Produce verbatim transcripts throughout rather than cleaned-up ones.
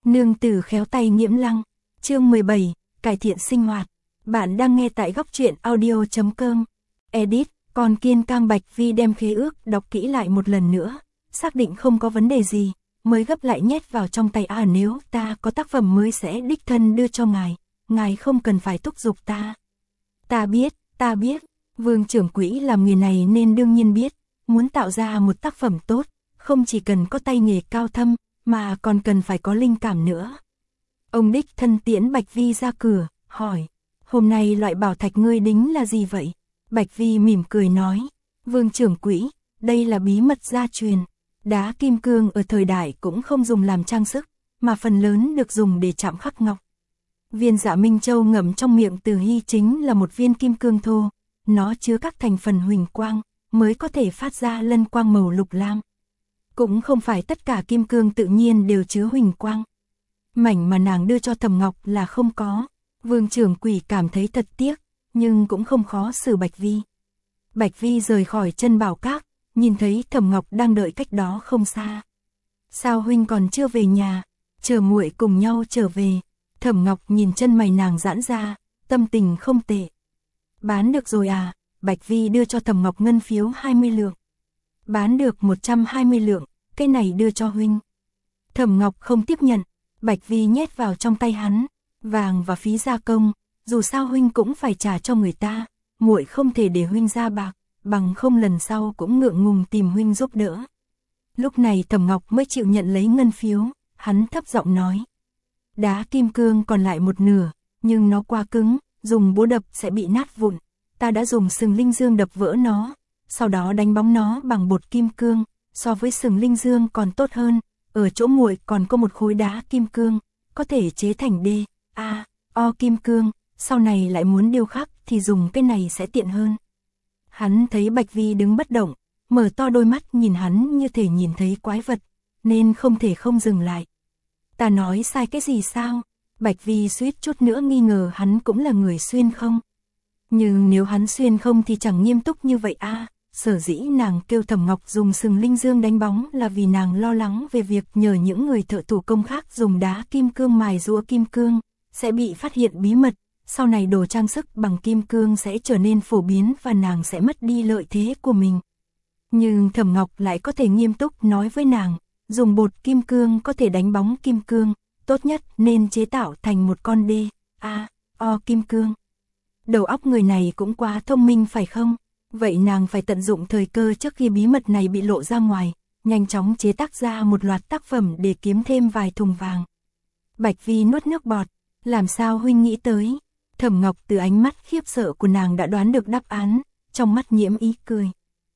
Nương tử khéo tay Nghiễm Lăng, chương mười bảy, cải thiện sinh hoạt. Bạn đang nghe tại góc truyện audio chấm com. Edit, còn Kiên Cang Bạch Vi đem khế ước đọc kỹ lại một lần nữa, xác định không có vấn đề gì, mới gấp lại nhét vào trong tay. À, nếu ta có tác phẩm mới sẽ đích thân đưa cho ngài, ngài không cần phải thúc giục ta. Ta biết, ta biết, Vương trưởng quỹ làm nghề này nên đương nhiên biết, muốn tạo ra một tác phẩm tốt, không chỉ cần có tay nghề cao thâm, mà còn cần phải có linh cảm nữa. Ông đích thân tiễn Bạch Vi ra cửa, hỏi, hôm nay loại bảo thạch ngươi đính là gì vậy? Bạch Vi mỉm cười nói, Vương trưởng quỹ, đây là bí mật gia truyền. Đá kim cương ở thời đại cũng không dùng làm trang sức, mà phần lớn được dùng để chạm khắc ngọc. Viên Dạ Minh Châu ngậm trong miệng Từ Hy chính là một viên kim cương thô, nó chứa các thành phần huỳnh quang, mới có thể phát ra lân quang màu lục lam. Cũng không phải tất cả kim cương tự nhiên đều chứa huỳnh quang. Mảnh mà nàng đưa cho Thẩm Ngọc là không có. Vương trưởng quỹ cảm thấy thật tiếc, nhưng cũng không khó xử Bạch Vi. Bạch Vi rời khỏi chân bảo các, nhìn thấy Thẩm Ngọc đang đợi cách đó không xa. Sao huynh còn chưa về nhà? Chờ muội cùng nhau trở về. Thẩm Ngọc nhìn chân mày nàng giãn ra, tâm tình không tệ. Bán được rồi à? Bạch Vi đưa cho Thẩm Ngọc ngân phiếu hai mươi lượng. Bán được một trăm hai mươi lượng, cái này đưa cho huynh. Thẩm Ngọc không tiếp nhận, Bạch Vi nhét vào trong tay hắn, vàng và phí gia công, dù sao huynh cũng phải trả cho người ta, muội không thể để huynh ra bạc, bằng không lần sau cũng ngượng ngùng tìm huynh giúp đỡ. Lúc này Thẩm Ngọc mới chịu nhận lấy ngân phiếu, hắn thấp giọng nói. Đá kim cương còn lại một nửa, nhưng nó quá cứng, dùng búa đập sẽ bị nát vụn. Ta đã dùng sừng linh dương đập vỡ nó, sau đó đánh bóng nó bằng bột kim cương, so với sừng linh dương còn tốt hơn. Ở chỗ muội còn có một khối đá kim cương, có thể chế thành D, A, O kim cương, sau này lại muốn điêu khắc thì dùng cái này sẽ tiện hơn. Hắn thấy Bạch Vi đứng bất động, mở to đôi mắt nhìn hắn như thể nhìn thấy quái vật, nên không thể không dừng lại. Ta nói sai cái gì sao? Bạch Vi suýt chút nữa nghi ngờ hắn cũng là người xuyên không. Nhưng nếu hắn xuyên không thì chẳng nghiêm túc như vậy a. À, sở dĩ nàng kêu Thẩm Ngọc dùng sừng linh dương đánh bóng là vì nàng lo lắng về việc nhờ những người thợ thủ công khác dùng đá kim cương mài rũa kim cương, sẽ bị phát hiện bí mật, sau này đồ trang sức bằng kim cương sẽ trở nên phổ biến và nàng sẽ mất đi lợi thế của mình. Nhưng Thẩm Ngọc lại có thể nghiêm túc nói với nàng, dùng bột kim cương có thể đánh bóng kim cương, tốt nhất nên chế tạo thành một con D, A, O kim cương. Đầu óc người này cũng quá thông minh phải không? Vậy nàng phải tận dụng thời cơ trước khi bí mật này bị lộ ra ngoài, nhanh chóng chế tác ra một loạt tác phẩm để kiếm thêm vài thùng vàng. Bạch Vi nuốt nước bọt, làm sao huynh nghĩ tới? Thẩm Ngọc từ ánh mắt khiếp sợ của nàng đã đoán được đáp án, trong mắt nhiễm ý cười.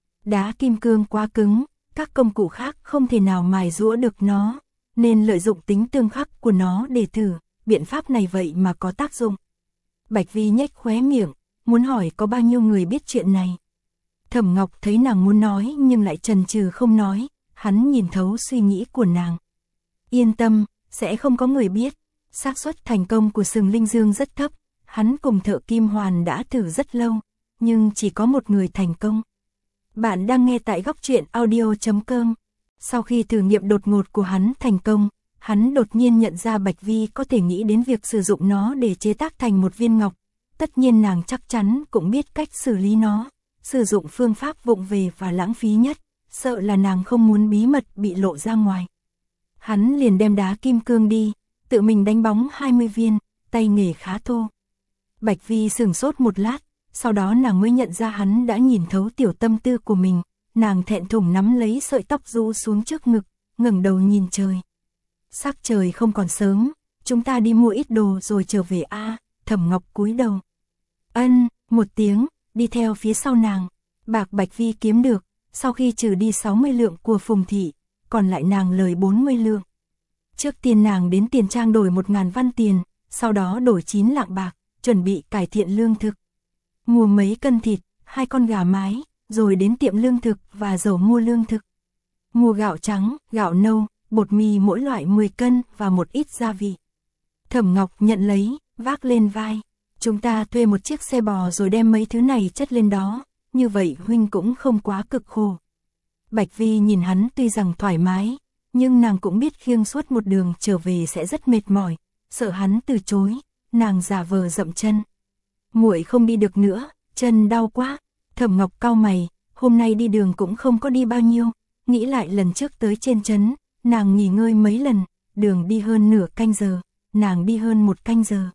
Đá kim cương quá cứng, các công cụ khác không thể nào mài rũa được nó, nên lợi dụng tính tương khắc của nó để thử, biện pháp này vậy mà có tác dụng. Bạch Vi nhếch khóe miệng, muốn hỏi có bao nhiêu người biết chuyện này. Thẩm Ngọc thấy nàng muốn nói nhưng lại chần chừ không nói, hắn nhìn thấu suy nghĩ của nàng. Yên tâm, sẽ không có người biết, xác suất thành công của sừng linh dương rất thấp, hắn cùng thợ kim hoàn đã thử rất lâu, nhưng chỉ có một người thành công. Bạn đang nghe tại góc truyện audio chấm com. Sau khi thử nghiệm đột ngột của hắn thành công, hắn đột nhiên nhận ra Bạch Vi có thể nghĩ đến việc sử dụng nó để chế tác thành một viên ngọc. Tất nhiên nàng chắc chắn cũng biết cách xử lý nó, sử dụng phương pháp vụng về và lãng phí nhất, sợ là nàng không muốn bí mật bị lộ ra ngoài. Hắn liền đem đá kim cương đi, tự mình đánh bóng hai mươi viên, tay nghề khá thô. Bạch Vi sửng sốt một lát, sau đó nàng mới nhận ra hắn đã nhìn thấu tiểu tâm tư của mình, nàng thẹn thùng nắm lấy sợi tóc rũ xuống trước ngực, ngẩng đầu nhìn trời. Sắc trời không còn sớm, chúng ta đi mua ít đồ rồi trở về a. À, Thẩm Ngọc cúi đầu. Ân, một tiếng, đi theo phía sau nàng. Bạc Bạch Vi kiếm được, sau khi trừ đi sáu mươi lượng của Phùng thị, còn lại nàng lời bốn mươi lượng. Trước tiên nàng đến tiền trang đổi một ngàn văn tiền, sau đó đổi chín lạng bạc, chuẩn bị cải thiện lương thực. Mua mấy cân thịt, hai con gà mái, rồi đến tiệm lương thực và dầu mua lương thực. Mua gạo trắng, gạo nâu, bột mì mỗi loại mười cân và một ít gia vị. Thẩm Ngọc nhận lấy, vác lên vai. Chúng ta thuê một chiếc xe bò rồi đem mấy thứ này chất lên đó, như vậy huynh cũng không quá cực khổ. Bạch Vi nhìn hắn tuy rằng thoải mái, nhưng nàng cũng biết khiêng suốt một đường trở về sẽ rất mệt mỏi, sợ hắn từ chối, nàng giả vờ dậm chân. Muội không đi được nữa, chân đau quá. Thẩm Ngọc cau mày, hôm nay đi đường cũng không có đi bao nhiêu, nghĩ lại lần trước tới trên trấn, nàng nghỉ ngơi mấy lần, đường đi hơn nửa canh giờ, nàng đi hơn một canh giờ.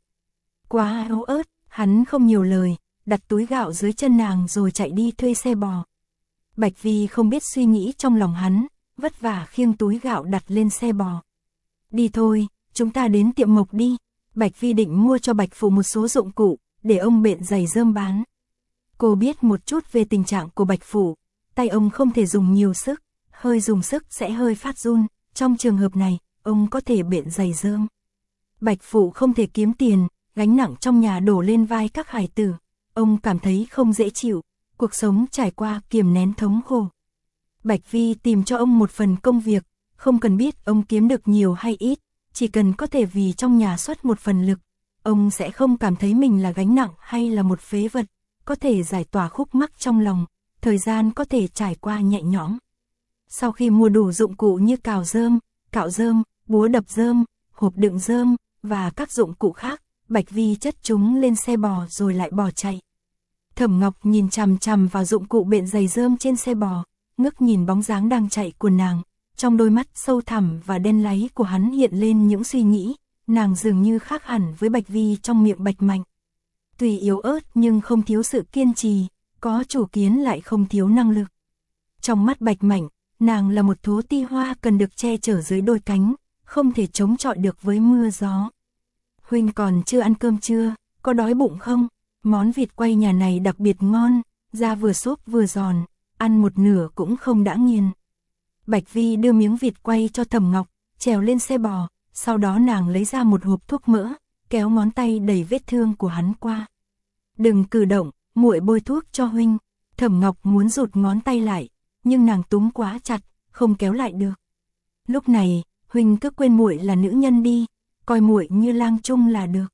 Quá yếu ớt, hắn không nhiều lời, đặt túi gạo dưới chân nàng rồi chạy đi thuê xe bò. Bạch Vi không biết suy nghĩ trong lòng hắn, vất vả khiêng túi gạo đặt lên xe bò. Đi thôi, chúng ta đến tiệm Mộc đi. Bạch Vi định mua cho Bạch Phủ một số dụng cụ, để ông bện giày rơm bán. Cô biết một chút về tình trạng của Bạch Phủ, tay ông không thể dùng nhiều sức, hơi dùng sức sẽ hơi phát run, trong trường hợp này, ông có thể bện giày rơm. Bạch Phủ không thể kiếm tiền, gánh nặng trong nhà đổ lên vai các hài tử, ông cảm thấy không dễ chịu, cuộc sống trải qua kiềm nén thống khổ. Bạch Vi tìm cho ông một phần công việc, không cần biết ông kiếm được nhiều hay ít, chỉ cần có thể vì trong nhà xuất một phần lực, ông sẽ không cảm thấy mình là gánh nặng hay là một phế vật, có thể giải tỏa khúc mắc trong lòng, thời gian có thể trải qua nhẹ nhõm. Sau khi mua đủ dụng cụ như cào rơm, cạo rơm, búa đập rơm, hộp đựng rơm và các dụng cụ khác, Bạch Vi chất chúng lên xe bò rồi lại bỏ chạy. Thẩm Ngọc nhìn chằm chằm vào dụng cụ bện giày rơm trên xe bò, ngước nhìn bóng dáng đang chạy của nàng, trong đôi mắt sâu thẳm và đen láy của hắn hiện lên những suy nghĩ, nàng dường như khác hẳn với Bạch Vi trong miệng Bạch Mạnh. Tuy yếu ớt nhưng không thiếu sự kiên trì, có chủ kiến lại không thiếu năng lực. Trong mắt Bạch Mạnh, nàng là một thố ti hoa cần được che chở dưới đôi cánh, không thể chống chọi được với mưa gió. Huynh còn chưa ăn cơm chưa, có đói bụng không? Món vịt quay nhà này đặc biệt ngon, da vừa xốp vừa giòn, ăn một nửa cũng không đã nghiền. Bạch Vi đưa miếng vịt quay cho Thẩm Ngọc, trèo lên xe bò, sau đó nàng lấy ra một hộp thuốc mỡ, kéo ngón tay đẩy vết thương của hắn qua. Đừng cử động, muội bôi thuốc cho huynh. Thẩm Ngọc muốn rụt ngón tay lại, nhưng nàng túm quá chặt, không kéo lại được. Lúc này, huynh cứ quên muội là nữ nhân đi, coi muội như lang trung là được.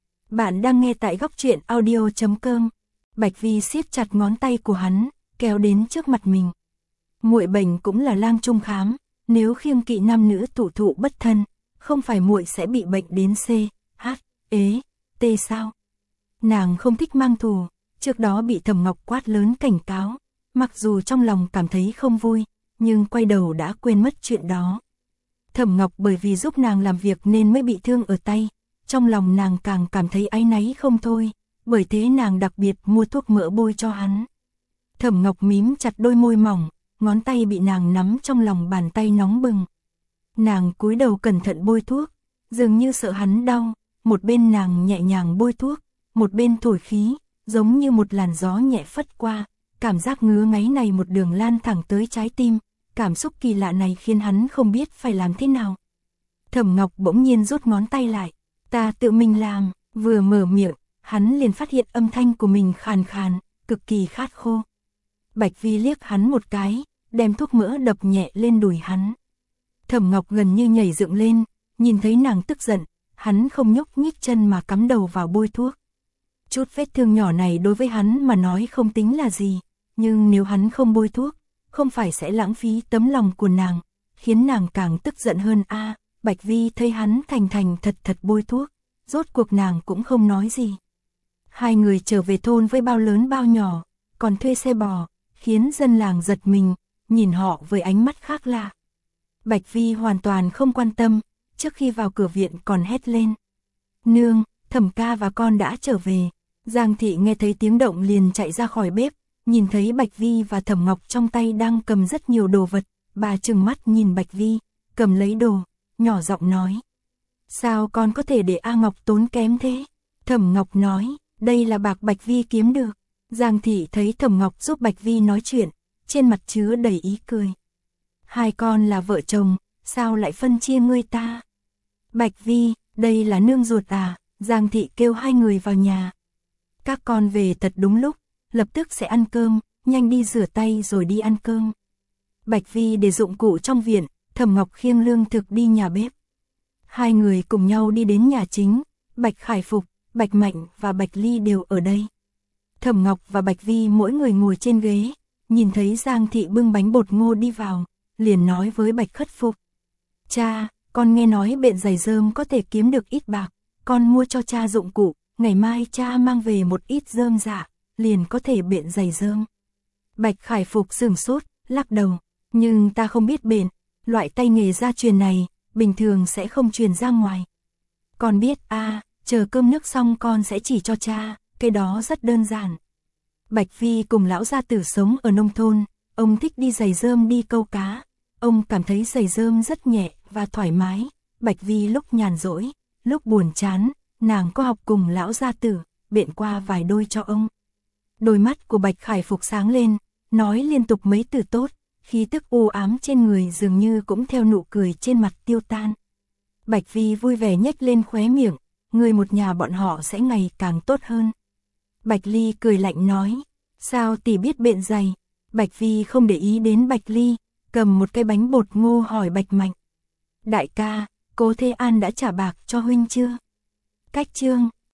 Bạn đang nghe tại góc truyện audio chấm com. Bạch Vi siết chặt ngón tay của hắn, kéo đến trước mặt mình. Muội bệnh cũng là lang trung khám, nếu khiêng kỵ nam nữ tụ thụ bất thân, không phải muội sẽ bị bệnh đến C, H, ế, T sao? Nàng không thích mang thù, trước đó bị Thẩm Ngọc quát lớn cảnh cáo, mặc dù trong lòng cảm thấy không vui, nhưng quay đầu đã quên mất chuyện đó. Thẩm Ngọc bởi vì giúp nàng làm việc nên mới bị thương ở tay, trong lòng nàng càng cảm thấy áy náy không thôi, bởi thế nàng đặc biệt mua thuốc mỡ bôi cho hắn. Thẩm Ngọc mím chặt đôi môi mỏng, ngón tay bị nàng nắm trong lòng bàn tay nóng bừng. Nàng cúi đầu cẩn thận bôi thuốc, dường như sợ hắn đau, một bên nàng nhẹ nhàng bôi thuốc, một bên thổi khí, giống như một làn gió nhẹ phất qua, cảm giác ngứa ngáy này một đường lan thẳng tới trái tim, cảm xúc kỳ lạ này khiến hắn không biết phải làm thế nào. Thẩm Ngọc bỗng nhiên rút ngón tay lại, ta tự mình làm, vừa mở miệng, hắn liền phát hiện âm thanh của mình khàn khàn, cực kỳ khát khô. Bạch Vi liếc hắn một cái, đem thuốc mỡ đập nhẹ lên đùi hắn. Thẩm Ngọc gần như nhảy dựng lên, nhìn thấy nàng tức giận, hắn không nhúc nhích chân mà cắm đầu vào bôi thuốc. Chút vết thương nhỏ này đối với hắn mà nói không tính là gì, nhưng nếu hắn không bôi thuốc, không phải sẽ lãng phí tấm lòng của nàng, khiến nàng càng tức giận hơn a. À, Bạch Vi thấy hắn thành thành thật thật bôi thuốc, rốt cuộc nàng cũng không nói gì. Hai người trở về thôn với bao lớn bao nhỏ, còn thuê xe bò, khiến dân làng giật mình, nhìn họ với ánh mắt khác lạ. Bạch Vi hoàn toàn không quan tâm, trước khi vào cửa viện còn hét lên. Nương, Thẩm ca và con đã trở về. Giang thị nghe thấy tiếng động liền chạy ra khỏi bếp, nhìn thấy Bạch Vi và Thẩm Ngọc trong tay đang cầm rất nhiều đồ vật, bà trừng mắt nhìn Bạch Vi, cầm lấy đồ, nhỏ giọng nói. Sao con có thể để A Ngọc tốn kém thế? Thẩm Ngọc nói, đây là bạc Bạch Vi kiếm được. Giang thị thấy Thẩm Ngọc giúp Bạch Vi nói chuyện, trên mặt chứa đầy ý cười. Hai con là vợ chồng, sao lại phân chia ngươi ta? Bạch Vi, đây là nương ruột à? Giang thị kêu hai người vào nhà. Các con về thật đúng lúc, lập tức sẽ ăn cơm, nhanh đi rửa tay rồi đi ăn cơm. Bạch Vi để dụng cụ trong viện, Thẩm Ngọc khiêng lương thực đi nhà bếp. Hai người cùng nhau đi đến nhà chính, Bạch Khải Phục, Bạch Mạnh và Bạch Ly đều ở đây. Thẩm Ngọc và Bạch Vi mỗi người ngồi trên ghế, nhìn thấy Giang thị bưng bánh bột ngô đi vào, liền nói với Bạch Khất Phục. Cha, con nghe nói bện giày rơm có thể kiếm được ít bạc, con mua cho cha dụng cụ, ngày mai cha mang về một ít rơm rạ, liền có thể bện giày rơm. Bạch Khải Phục sửng sốt, lắc đầu, nhưng ta không biết bện, loại tay nghề gia truyền này, bình thường sẽ không truyền ra ngoài. Con biết a, à, chờ cơm nước xong con sẽ chỉ cho cha, cái đó rất đơn giản. Bạch Vi cùng lão gia tử sống ở nông thôn, ông thích đi giày rơm đi câu cá. Ông cảm thấy giày rơm rất nhẹ và thoải mái. Bạch Vi lúc nhàn rỗi, lúc buồn chán, nàng có học cùng lão gia tử, bện qua vài đôi cho ông. Đôi mắt của Bạch Khải Phục sáng lên, nói liên tục mấy từ tốt, khí tức u ám trên người dường như cũng theo nụ cười trên mặt tiêu tan. Bạch Vi vui vẻ nhếch lên khóe miệng, người một nhà bọn họ sẽ ngày càng tốt hơn. Bạch Ly cười lạnh nói, sao tỷ biết bện giày? Bạch Vi không để ý đến Bạch Ly, cầm một cái bánh bột ngô hỏi Bạch Mạnh. Đại ca, Cố Thế An đã trả bạc cho huynh chưa? Cách chương